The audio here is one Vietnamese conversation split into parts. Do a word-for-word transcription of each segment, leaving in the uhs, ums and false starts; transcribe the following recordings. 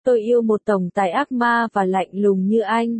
Tôi yêu một tổng tài ác ma và lạnh lùng như anh.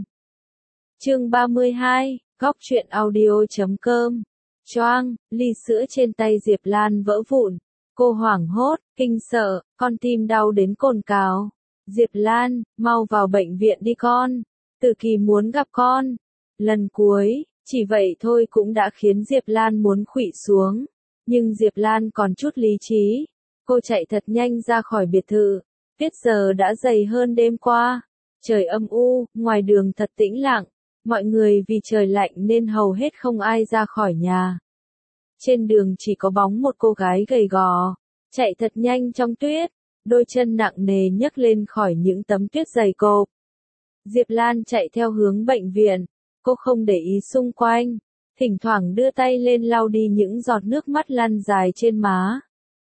Chương ba mươi hai, góc truyện audio chấm com. Choang, ly sữa trên tay Diệp Lan vỡ vụn. Cô hoảng hốt, kinh sợ, con tim đau đến cồn cào. Diệp Lan, mau vào bệnh viện đi con. Từ Kỳ muốn gặp con. Lần cuối, chỉ vậy thôi cũng đã khiến Diệp Lan muốn khuỵu xuống. Nhưng Diệp Lan còn chút lý trí. Cô chạy thật nhanh ra khỏi biệt thự. Tiết giờ đã dày hơn đêm qua. Trời âm u, ngoài đường thật tĩnh lặng. Mọi người vì trời lạnh nên hầu hết không ai ra khỏi nhà. Trên đường chỉ có bóng một cô gái gầy gò, chạy thật nhanh trong tuyết, đôi chân nặng nề nhấc lên khỏi những tấm tuyết dày cộp. Diệp Lan chạy theo hướng bệnh viện, cô không để ý xung quanh, thỉnh thoảng đưa tay lên lau đi những giọt nước mắt lăn dài trên má.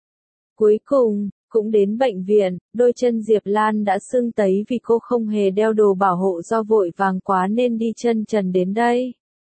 Cuối cùng, cũng đến bệnh viện, đôi chân Diệp Lan đã sưng tấy vì cô không hề đeo đồ bảo hộ do vội vàng quá nên đi chân trần đến đây.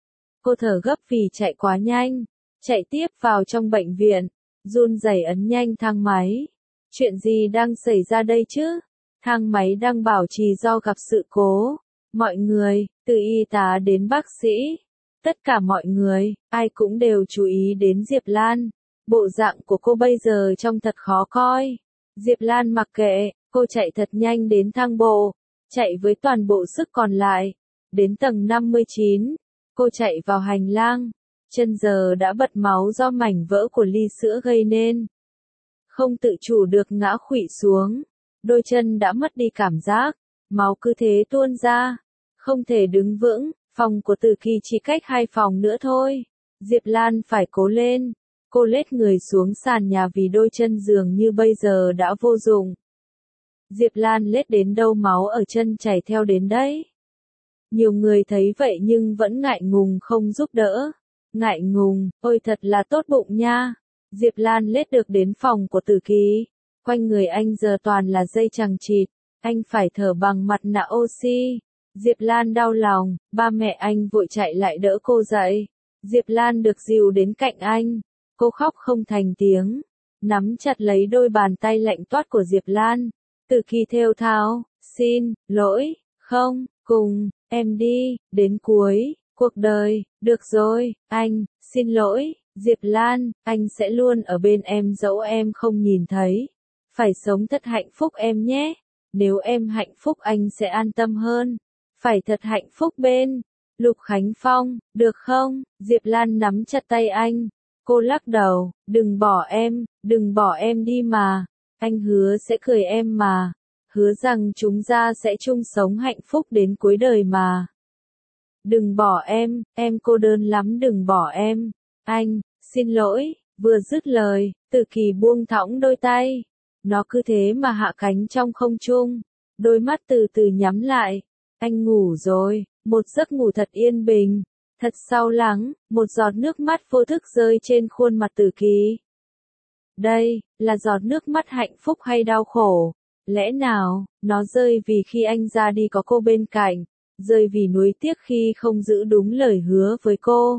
Cô thở gấp vì chạy quá nhanh, chạy tiếp vào trong bệnh viện, run rẩy ấn nhanh thang máy. Chuyện gì đang xảy ra đây chứ? Thang máy đang bảo trì do gặp sự cố. Mọi người, từ y tá đến bác sĩ, tất cả mọi người, ai cũng đều chú ý đến Diệp Lan. Bộ dạng của cô bây giờ trông thật khó coi. Diệp Lan mặc kệ, cô chạy thật nhanh đến thang bộ, chạy với toàn bộ sức còn lại. Đến tầng năm mươi chín, cô chạy vào hành lang, chân giờ đã bật máu do mảnh vỡ của ly sữa gây nên. Không tự chủ được ngã khuỵu xuống, đôi chân đã mất đi cảm giác, máu cứ thế tuôn ra, không thể đứng vững, phòng của Từ Kỳ chỉ cách hai phòng nữa thôi. Diệp Lan phải cố lên. Cô lết người xuống sàn nhà vì đôi chân dường như bây giờ đã vô dụng. Diệp Lan lết đến đâu máu ở chân chảy theo đến đấy. Nhiều người thấy vậy nhưng vẫn ngại ngùng không giúp đỡ. Ngại ngùng, ôi thật là tốt bụng nha. Diệp Lan lết được đến phòng của Từ Kỳ. Quanh người anh giờ toàn là dây chằng chịt. Anh phải thở bằng mặt nạ oxy. Diệp Lan đau lòng, ba mẹ anh vội chạy lại đỡ cô dậy. Diệp Lan được dìu đến cạnh anh. Cô khóc không thành tiếng, nắm chặt lấy đôi bàn tay lạnh toát của Diệp Lan. Từ Kỳ thều thào, xin lỗi, không, cùng em đi, đến cuối cuộc đời, được rồi, anh, xin lỗi, Diệp Lan, anh sẽ luôn ở bên em dẫu em không nhìn thấy. Phải sống thật hạnh phúc em nhé, nếu em hạnh phúc anh sẽ an tâm hơn. Phải thật hạnh phúc bên Lục Khánh Phong, được không? Diệp Lan nắm chặt tay anh. Cô lắc đầu, đừng bỏ em, đừng bỏ em đi mà. Anh hứa sẽ cười em mà. Hứa rằng chúng ta sẽ chung sống hạnh phúc đến cuối đời mà. Đừng bỏ em, em cô đơn lắm đừng bỏ em. Anh, xin lỗi, vừa dứt lời, Từ Kỳ buông thõng đôi tay. Nó cứ thế mà hạ cánh trong không trung. Đôi mắt từ từ nhắm lại. Anh ngủ rồi, một giấc ngủ thật yên bình. Thật sâu lắng, một giọt nước mắt vô thức rơi trên khuôn mặt Từ Kỳ. Đây, là giọt nước mắt hạnh phúc hay đau khổ? Lẽ nào, nó rơi vì khi anh ra đi có cô bên cạnh, rơi vì nuối tiếc khi không giữ đúng lời hứa với cô,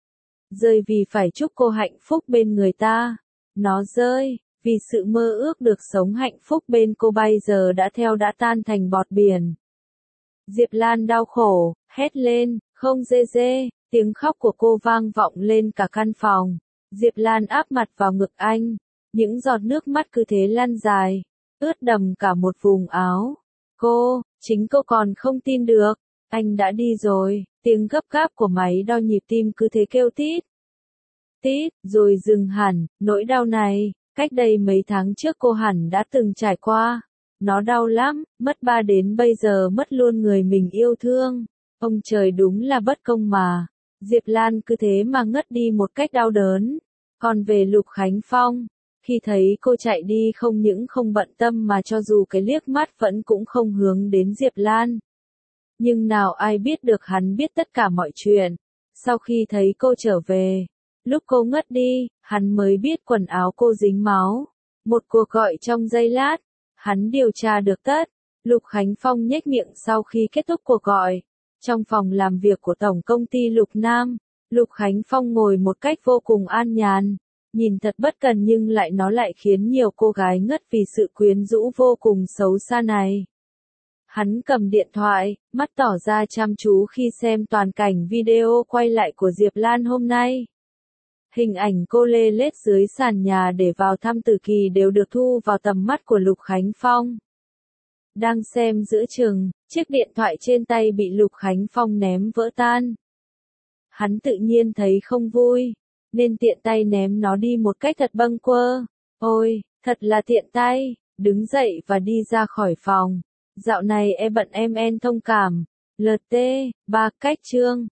rơi vì phải chúc cô hạnh phúc bên người ta, nó rơi, vì sự mơ ước được sống hạnh phúc bên cô bây giờ đã theo đã tan thành bọt biển. Diệp Lan đau khổ, hét lên. Không dê dê, tiếng khóc của cô vang vọng lên cả căn phòng. Diệp Lan áp mặt vào ngực anh. Những giọt nước mắt cứ thế lăn dài, ướt đầm cả một vùng áo. Cô, chính cô còn không tin được. Anh đã đi rồi, tiếng gấp gáp của máy đo nhịp tim cứ thế kêu tít. Tít, rồi dừng hẳn, nỗi đau này, cách đây mấy tháng trước cô hẳn đã từng trải qua. Nó đau lắm, mất ba đến bây giờ mất luôn người mình yêu thương. Ông trời đúng là bất công mà. Diệp Lan cứ thế mà ngất đi một cách đau đớn. Còn về Lục Khánh Phong, khi thấy cô chạy đi không những không bận tâm mà cho dù cái liếc mắt vẫn cũng không hướng đến Diệp Lan. Nhưng nào ai biết được hắn biết tất cả mọi chuyện. Sau khi thấy cô trở về, lúc cô ngất đi, hắn mới biết quần áo cô dính máu. Một cuộc gọi trong giây lát, hắn điều tra được tất. Lục Khánh Phong nhếch miệng sau khi kết thúc cuộc gọi. Trong phòng làm việc của Tổng công ty Lục Nam, Lục Khánh Phong ngồi một cách vô cùng an nhàn, nhìn thật bất cần nhưng lại nó lại khiến nhiều cô gái ngất vì sự quyến rũ vô cùng xấu xa này. Hắn cầm điện thoại, mắt tỏ ra chăm chú khi xem toàn cảnh video quay lại của Diệp Lan hôm nay. Hình ảnh cô lê lết dưới sàn nhà để vào thăm Tử Kỳ đều được thu vào tầm mắt của Lục Khánh Phong. Đang xem giữa chừng, chiếc điện thoại trên tay bị Lục Khánh Phong ném vỡ tan. Hắn tự nhiên thấy không vui, nên tiện tay ném nó đi một cách thật bâng quơ. Ôi, thật là tiện tay, đứng dậy và đi ra khỏi phòng. Dạo này e bận em en thông cảm. lờ tê, ba cách chương.